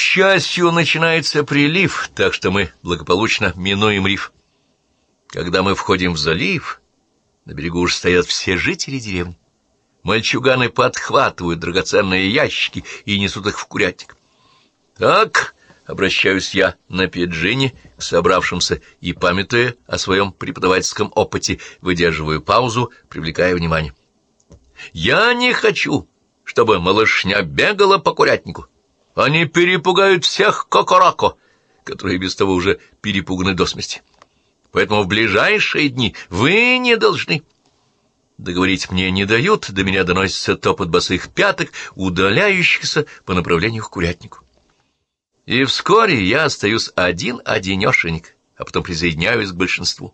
счастью, начинается прилив, так что мы благополучно минуем риф. Когда мы входим в залив, на берегу уже стоят все жители деревни. Мальчуганы подхватывают драгоценные ящики и несут их в курятник. «Так», — обращаюсь я на пиджине к собравшимся и, памятуя о своем преподавательском опыте, выдерживаю паузу, привлекая внимание. «Я не хочу, чтобы малышня бегала по курятнику. Они перепугают всех кокорако, которые без того уже перепуганы до смерти. Поэтому в ближайшие дни вы не должны...» Договорить мне не дают, до меня доносится топот босых пяток, удаляющихся по направлению к курятнику. И вскоре я остаюсь один-одинешенек, а потом присоединяюсь к большинству.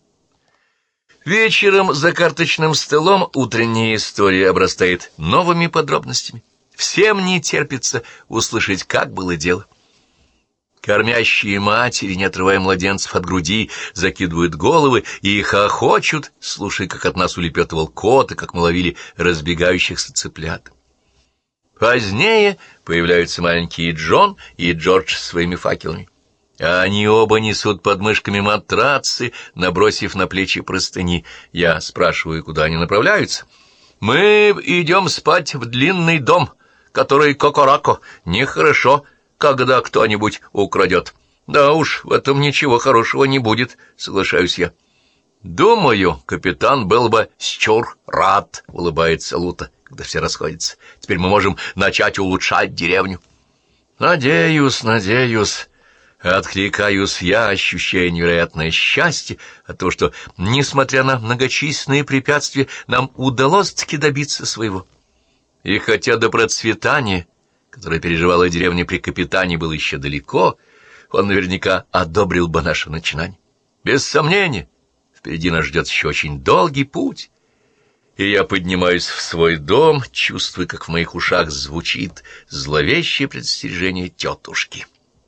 Вечером за карточным столом утренняя история обрастает новыми подробностями. Всем не терпится услышать, как было дело. Кормящие матери, не отрывая младенцев от груди, закидывают головы и хохочут, слушая, как от нас улепетывал кот и как мы ловили разбегающихся цыплят. Позднее появляются маленькие Джон и Джордж с своими факелами. Они оба несут под мышками матрацы, набросив на плечи простыни. Я спрашиваю, куда они направляются. «Мы идем спать в длинный дом, который кокорако. Нехорошо, когда кто-нибудь украдет». «Да уж, в этом ничего хорошего не будет», — соглашаюсь я. «Думаю, капитан был бы счур рад», — улыбается Лута, когда все расходятся. «Теперь мы можем начать улучшать деревню». «Надеюсь, надеюсь», — откликаюсь я, ощущая невероятное счастье от того, что, несмотря на многочисленные препятствия, нам удалось-таки добиться своего. И хотя до процветания, которое переживала деревня при капитане, было еще далеко, он наверняка одобрил бы наше начинание. Без сомнения, впереди нас ждет еще очень долгий путь. И я поднимаюсь в свой дом, чувствуя, как в моих ушах звучит зловещее предостережение тетушки.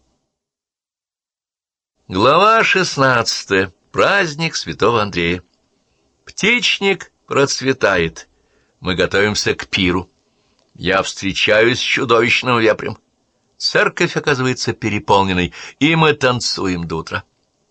Глава 16. Праздник Святого Андрея. Птичник процветает. Мы готовимся к пиру. Я встречаюсь с чудовищным вепрем. Церковь оказывается переполненной, и мы танцуем до утра.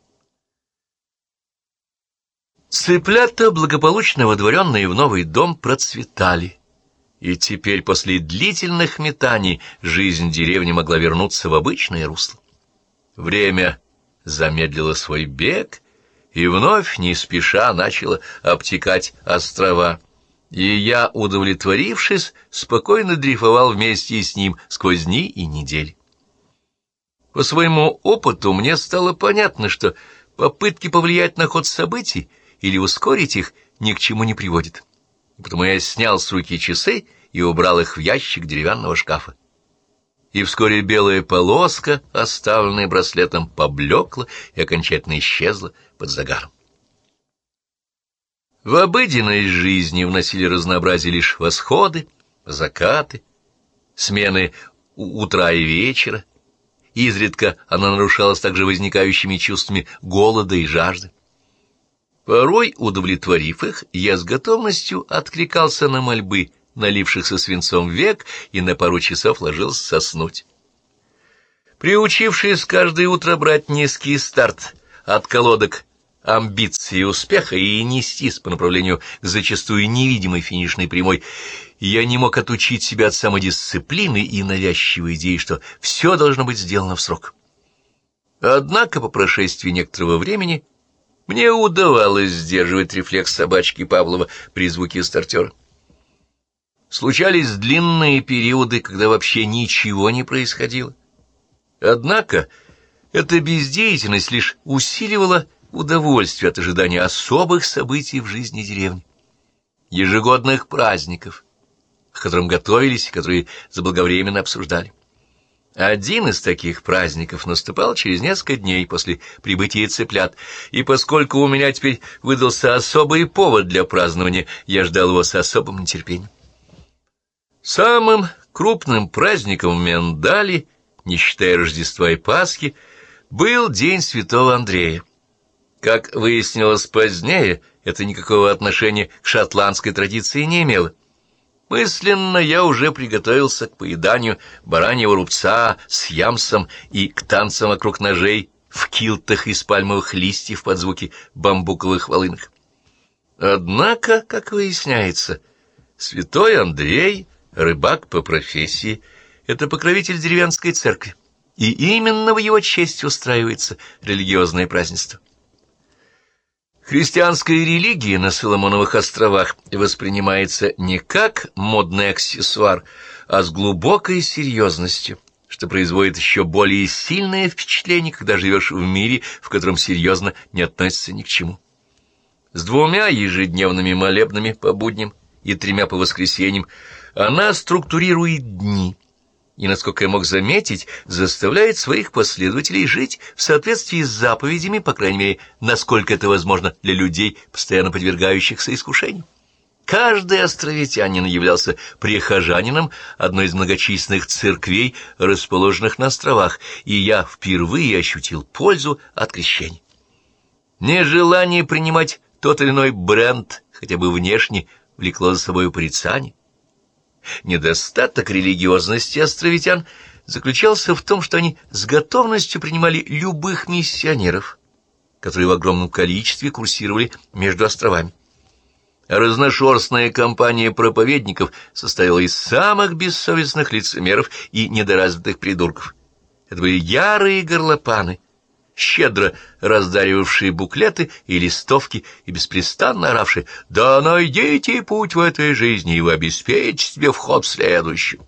Цыплята, благополучно водворенные в новый дом, процветали. И теперь, после длительных метаний, жизнь деревни могла вернуться в обычное русло. Время замедлило свой бег и вновь не спеша начало обтекать острова. И я, удовлетворившись, спокойно дрейфовал вместе с ним сквозь дни и недели. По своему опыту мне стало понятно, что попытки повлиять на ход событий или ускорить их ни к чему не приводят. И потому я снял с руки часы и убрал их в ящик деревянного шкафа. И вскоре белая полоска, оставленная браслетом, поблекла и окончательно исчезла под загаром. В обыденной жизни вносили разнообразие лишь восходы, закаты, смены утра и вечера. Изредка она нарушалась также возникающими чувствами голода и жажды. Порой, удовлетворив их, я с готовностью откликался на мольбы налившихся свинцом век и на пару часов ложился соснуть. Приучившись каждое утро брать низкий старт от колодок амбиций и успеха и нестись по направлению к зачастую невидимой финишной прямой, я не мог отучить себя от самодисциплины и навязчивой идеи, что все должно быть сделано в срок. Однако по прошествии некоторого времени мне удавалось сдерживать рефлекс собачки Павлова при звуке стартера. Случались длинные периоды, когда вообще ничего не происходило. Однако эта бездеятельность лишь усиливала удовольствие от ожидания особых событий в жизни деревни, ежегодных праздников, к которым готовились и которые заблаговременно обсуждали. Один из таких праздников наступал через несколько дней после прибытия цыплят, и поскольку у меня теперь выдался особый повод для празднования, я ждал его с особым нетерпением. Самым крупным праздником в Миндале, не считая Рождества и Пасхи, был День Святого Андрея. Как выяснилось позднее, это никакого отношения к шотландской традиции не имело. Мысленно я уже приготовился к поеданию бараньего рубца с ямсом и к танцам вокруг ножей в килтах из пальмовых листьев под звуки бамбуковых волынок. Однако, как выясняется, святой Андрей, рыбак по профессии, это покровитель деревенской церкви, и именно в его честь устраивается религиозное празднество. Христианская религия на Соломоновых островах воспринимается не как модный аксессуар, а с глубокой серьезностью, что производит еще более сильное впечатление, когда живешь в мире, в котором серьезно не относится ни к чему. С 2 ежедневными молебнами по будням и 3 по воскресеньям она структурирует дни и, насколько я мог заметить, заставляет своих последователей жить в соответствии с заповедями, по крайней мере, насколько это возможно для людей, постоянно подвергающихся искушению. Каждый островитянин являлся прихожанином одной из многочисленных церквей, расположенных на островах, и я впервые ощутил пользу от крещения. Нежелание принимать тот или иной бренд, хотя бы внешне, влекло за собой порицание. Недостаток религиозности островитян заключался в том, что они с готовностью принимали любых миссионеров, которые в огромном количестве курсировали между островами. А разношерстная компания проповедников состояла из самых бессовестных лицемеров и недоразвитых придурков. Это были ярые горлопаны, щедро раздаривавшие буклеты и листовки и беспрестанно оравшие: «Да найдите путь в этой жизни, и вы обеспечите себе вход в следующую».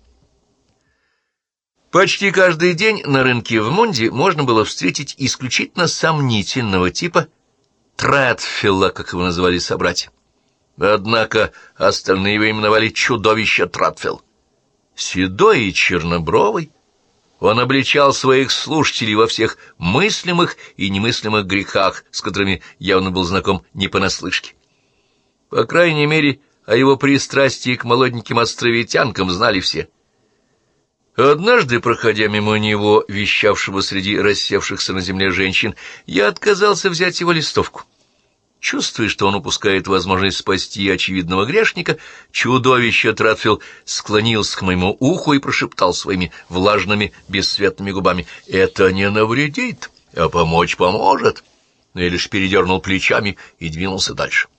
Почти каждый день на рынке в Мунде можно было встретить исключительно сомнительного типа Тредфилла, как его называли собратья. Однако остальные его именовали «чудовище Тредфилл». Седой и чернобровый, он обличал своих слушателей во всех мыслимых и немыслимых грехах, с которыми явно был знаком не понаслышке. По крайней мере, о его пристрастии к молоденьким островитянкам знали все. Однажды, проходя мимо него, вещавшего среди рассевшихся на земле женщин, я отказался взять его листовку. Чувствуя, что он упускает возможность спасти очевидного грешника, чудовище Тредфилл склонился к моему уху и прошептал своими влажными бесцветными губами: «Это не навредит, а помочь поможет». Но я лишь передернул плечами и двинулся дальше.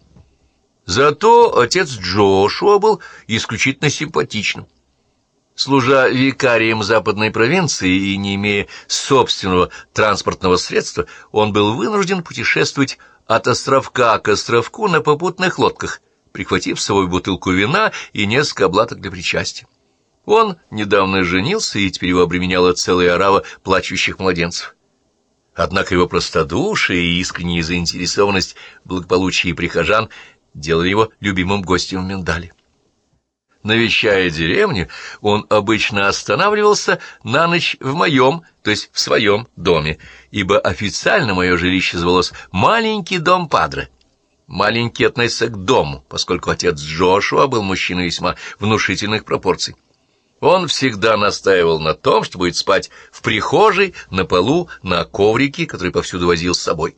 Зато отец Джошуа был исключительно симпатичным. Служа викарием западной провинции и не имея собственного транспортного средства, он был вынужден путешествовать от островка к островку на попутных лодках, прихватив с собой бутылку вина и несколько облаток для причастия. Он недавно женился, и теперь его обременяла целая орава плачущих младенцев. Однако его простодушие и искренняя заинтересованность в благополучии прихожан делали его любимым гостем в Миндале. Навещая деревню, он обычно останавливался на ночь в моем, то есть в своем доме, ибо официально мое жилище звалось «маленький дом Падре». Маленький относится к дому, поскольку отец Джошуа был мужчиной весьма внушительных пропорций. Он всегда настаивал на том, что будет спать в прихожей, на полу, на коврике, который повсюду возил с собой.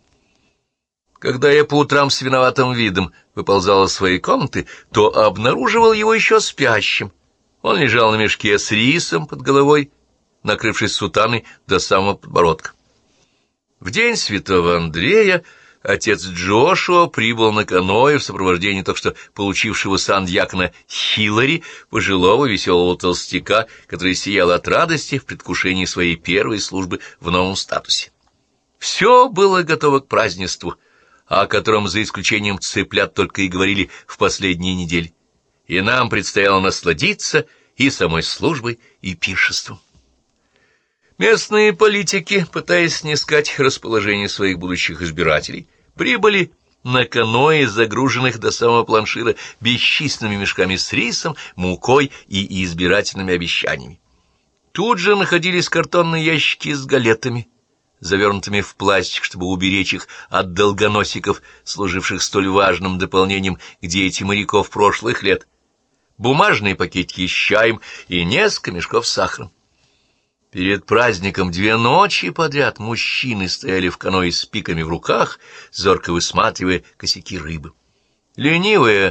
Когда я по утрам с виноватым видом выползал из своей комнаты, то обнаруживал его еще спящим. Он лежал на мешке с рисом под головой, накрывшись сутаной до самого подбородка. В день святого Андрея отец Джошуа прибыл на каное в сопровождении только что получившего сан дьякона Хиллари, пожилого веселого толстяка, который сиял от радости в предвкушении своей первой службы в новом статусе. Все было готово к празднеству, о котором за исключением цыплят только и говорили в последние недели, и нам предстояло насладиться и самой службой, и пиршеством. Местные политики, пытаясь снискать расположение своих будущих избирателей, прибыли на каноэ, загруженных до самого планшира бесчисленными мешками с рисом, мукой и избирательными обещаниями. Тут же находились картонные ящики с галетами, завернутыми в пластик, чтобы уберечь их от долгоносиков, служивших столь важным дополнением к диете моряков прошлых лет, бумажные пакетики с чаем и несколько мешков с сахаром. Перед праздником 2 ночи подряд мужчины стояли в каноэ с пиками в руках, зорко высматривая косяки рыбы. Ленивая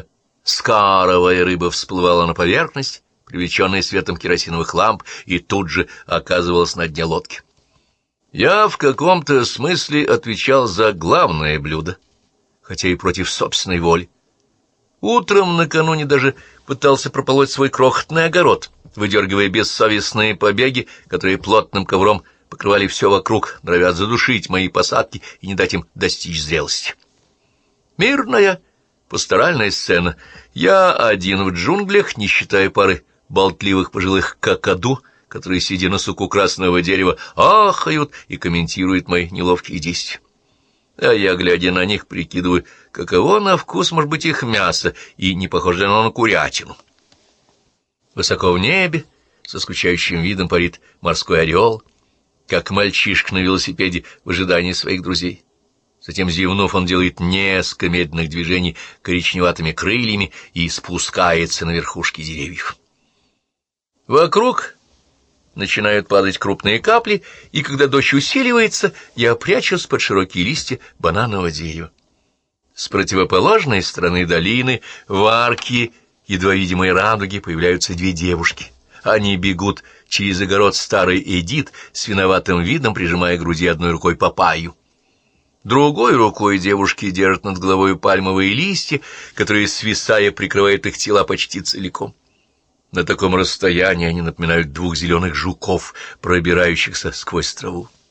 Скаровая рыба всплывала на поверхность, привлеченная светом керосиновых ламп, и тут же оказывалась на дне лодки. Я в каком-то смысле отвечал за главное блюдо, хотя и против собственной воли. Утром накануне даже пытался прополоть свой крохотный огород, выдергивая бессовестные побеги, которые плотным ковром покрывали все вокруг, норовят задушить мои посадки и не дать им достичь зрелости. Мирная пасторальная сцена. Я один в джунглях, не считая пары болтливых пожилых какаду, которые, сидя на суку красного дерева, ахают и комментируют мои неловкие действия. А я, глядя на них, прикидываю, каково на вкус может быть их мясо, и не похоже ли оно на курятину. Высоко в небе, со скучающим видом парит морской орел, как мальчишка на велосипеде в ожидании своих друзей. Затем, зевнув, он делает несколько медленных движений коричневатыми крыльями и спускается на верхушки деревьев. Вокруг начинают падать крупные капли, и когда дождь усиливается, я прячусь под широкие листья бананового дерева. С противоположной стороны долины, в арке едва видимой радуги, появляются две девушки. Они бегут через огород старой Эдит, с виноватым видом прижимая к груди одной рукой папайю. Другой рукой девушки держат над головой пальмовые листья, которые, свисая, прикрывают их тела почти целиком. На таком расстоянии они напоминают двух зеленых жуков, пробирающихся сквозь траву.